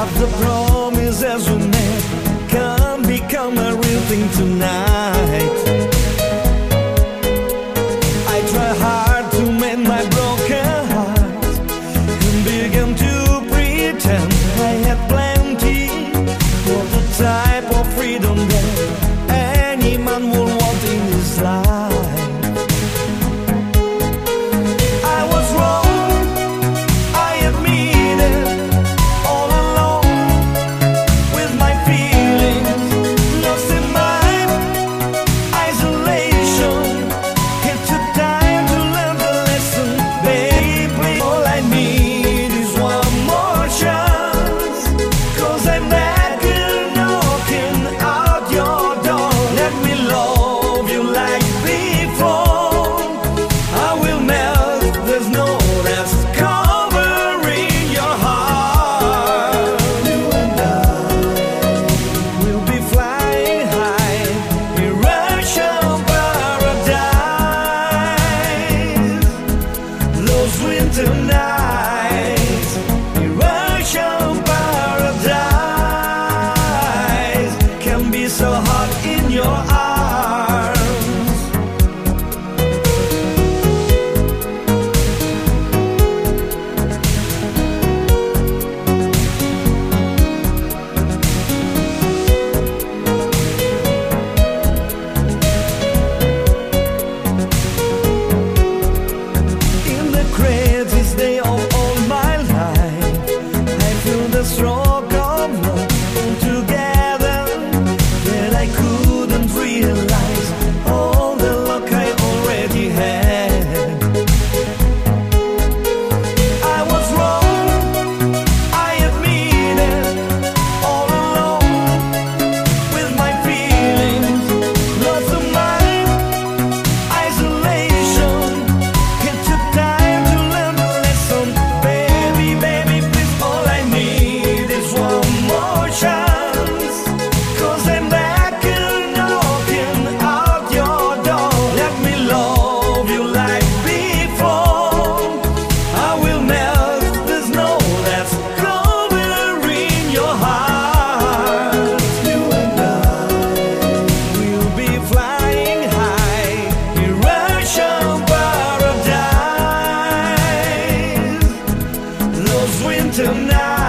But the promises we made can't become a real thing tonight. I try hard to mend my broken heart and began to pretend I had plenty for the type of freedom that any man would want in his life. I was wrong, I admit it, all alone with my feelings, lost in my isolation. It took time to learn the lesson, baby. All I need is one more chance, 'cause I'm back and knocking out your door. Let me love you like before. I will melt, there's no rest covering your heart. You and I will be flying high in Russian paradise. Those winter nights in Russian paradise can be so hot in your arms. In the craziest day of all my life, I feel the stroke of love together that I couldn't realize all the luck I already had. I was wrong, I admit it, all alone with my feelings, lost in my isolation. It took time to learn the lesson, baby, baby, please. All I need is one more chance, 'cause I'm back and knocking out your door. Let me love you like before. I will melt, there's no less covering your heart. You and I will be flying high in Russian paradise. Those winter nights